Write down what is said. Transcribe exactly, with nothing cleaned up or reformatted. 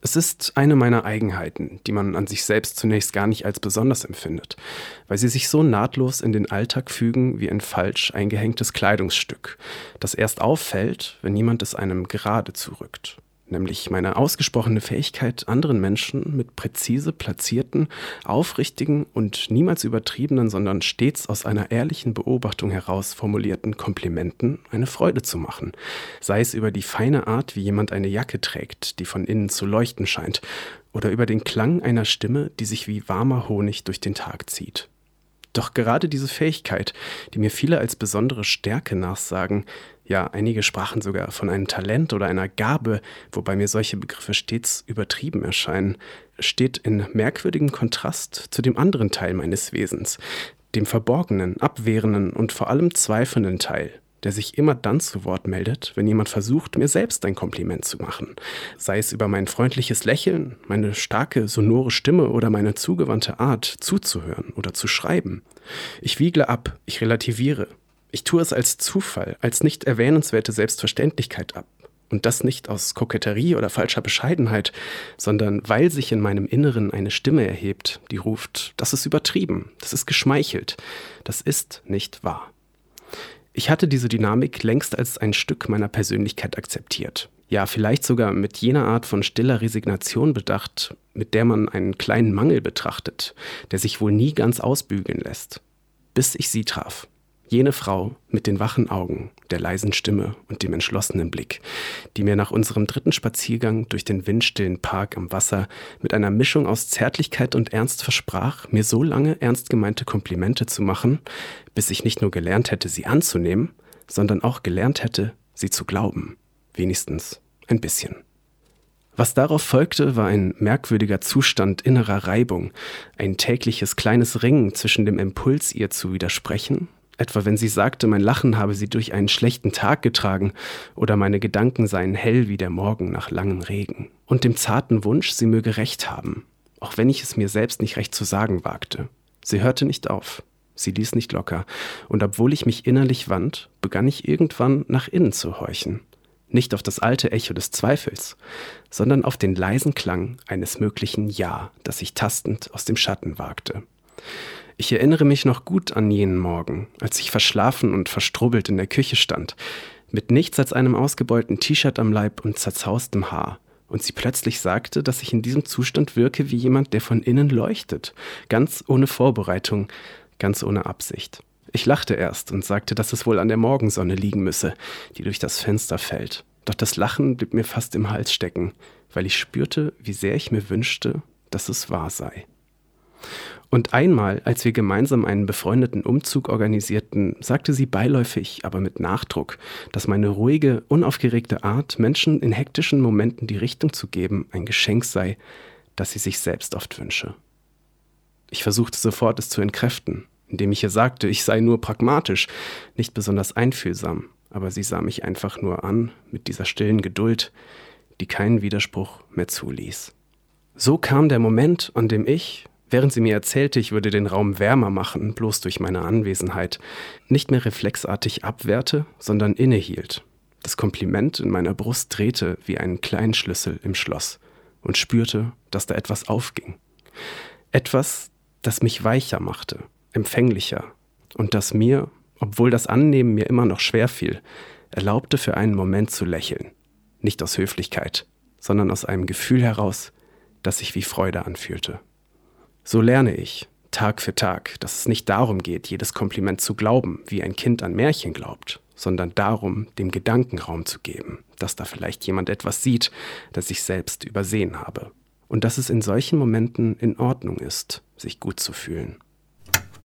Es ist eine meiner Eigenheiten, die man an sich selbst zunächst gar nicht als besonders empfindet, weil sie sich so nahtlos in den Alltag fügen wie ein falsch eingehängtes Kleidungsstück, das erst auffällt, wenn jemand es einem gerade zurückt. Nämlich meine ausgesprochene Fähigkeit, anderen Menschen mit präzise platzierten, aufrichtigen und niemals übertriebenen, sondern stets aus einer ehrlichen Beobachtung heraus formulierten Komplimenten eine Freude zu machen. Sei es über die feine Art, wie jemand eine Jacke trägt, die von innen zu leuchten scheint, oder über den Klang einer Stimme, die sich wie warmer Honig durch den Tag zieht. Doch gerade diese Fähigkeit, die mir viele als besondere Stärke nachsagen, ja, einige sprachen sogar von einem Talent oder einer Gabe, wobei mir solche Begriffe stets übertrieben erscheinen, steht in merkwürdigem Kontrast zu dem anderen Teil meines Wesens, dem verborgenen, abwehrenden und vor allem zweifelnden Teil, der sich immer dann zu Wort meldet, wenn jemand versucht, mir selbst ein Kompliment zu machen. Sei es über mein freundliches Lächeln, meine starke, sonore Stimme oder meine zugewandte Art, zuzuhören oder zu schreiben. Ich wiegle ab, ich relativiere. Ich tue es als Zufall, als nicht erwähnenswerte Selbstverständlichkeit ab. Und das nicht aus Koketterie oder falscher Bescheidenheit, sondern weil sich in meinem Inneren eine Stimme erhebt, die ruft, das ist übertrieben, das ist geschmeichelt, das ist nicht wahr. Ich hatte diese Dynamik längst als ein Stück meiner Persönlichkeit akzeptiert. Ja, vielleicht sogar mit jener Art von stiller Resignation bedacht, mit der man einen kleinen Mangel betrachtet, der sich wohl nie ganz ausbügeln lässt. Bis ich sie traf. Jene Frau mit den wachen Augen, der leisen Stimme und dem entschlossenen Blick, die mir nach unserem dritten Spaziergang durch den windstillen Park am Wasser mit einer Mischung aus Zärtlichkeit und Ernst versprach, mir so lange ernst gemeinte Komplimente zu machen, bis ich nicht nur gelernt hätte, sie anzunehmen, sondern auch gelernt hätte, sie zu glauben. Wenigstens ein bisschen. Was darauf folgte, war ein merkwürdiger Zustand innerer Reibung, ein tägliches kleines Ringen zwischen dem Impuls, ihr zu widersprechen, etwa wenn sie sagte, mein Lachen habe sie durch einen schlechten Tag getragen oder meine Gedanken seien hell wie der Morgen nach langem Regen, und dem zarten Wunsch, sie möge recht haben, auch wenn ich es mir selbst nicht recht zu sagen wagte. Sie hörte nicht auf, sie ließ nicht locker, und obwohl ich mich innerlich wand, begann ich irgendwann nach innen zu horchen. Nicht auf das alte Echo des Zweifels, sondern auf den leisen Klang eines möglichen Ja, das sich tastend aus dem Schatten wagte. Ich erinnere mich noch gut an jenen Morgen, als ich verschlafen und verstrubbelt in der Küche stand, mit nichts als einem ausgebeulten T-Shirt am Leib und zerzaustem Haar, und sie plötzlich sagte, dass ich in diesem Zustand wirke wie jemand, der von innen leuchtet, ganz ohne Vorbereitung, ganz ohne Absicht. Ich lachte erst und sagte, dass es wohl an der Morgensonne liegen müsse, die durch das Fenster fällt. Doch das Lachen blieb mir fast im Hals stecken, weil ich spürte, wie sehr ich mir wünschte, dass es wahr sei. Und einmal, als wir gemeinsam einen befreundeten Umzug organisierten, sagte sie beiläufig, aber mit Nachdruck, dass meine ruhige, unaufgeregte Art, Menschen in hektischen Momenten die Richtung zu geben, ein Geschenk sei, das sie sich selbst oft wünsche. Ich versuchte sofort, es zu entkräften, indem ich ihr sagte, ich sei nur pragmatisch, nicht besonders einfühlsam, aber sie sah mich einfach nur an mit dieser stillen Geduld, die keinen Widerspruch mehr zuließ. So kam der Moment, an dem ich, während sie mir erzählte, ich würde den Raum wärmer machen, bloß durch meine Anwesenheit, nicht mehr reflexartig abwehrte, sondern innehielt. Das Kompliment in meiner Brust drehte wie einen kleinen Schlüssel im Schloss und spürte, dass da etwas aufging. Etwas, das mich weicher machte, empfänglicher und das mir, obwohl das Annehmen mir immer noch schwer fiel, erlaubte für einen Moment zu lächeln. Nicht aus Höflichkeit, sondern aus einem Gefühl heraus, das sich wie Freude anfühlte. So lerne ich, Tag für Tag, dass es nicht darum geht, jedes Kompliment zu glauben, wie ein Kind an Märchen glaubt, sondern darum, dem Gedanken Raum zu geben, dass da vielleicht jemand etwas sieht, das ich selbst übersehen habe. Und dass es in solchen Momenten in Ordnung ist, sich gut zu fühlen.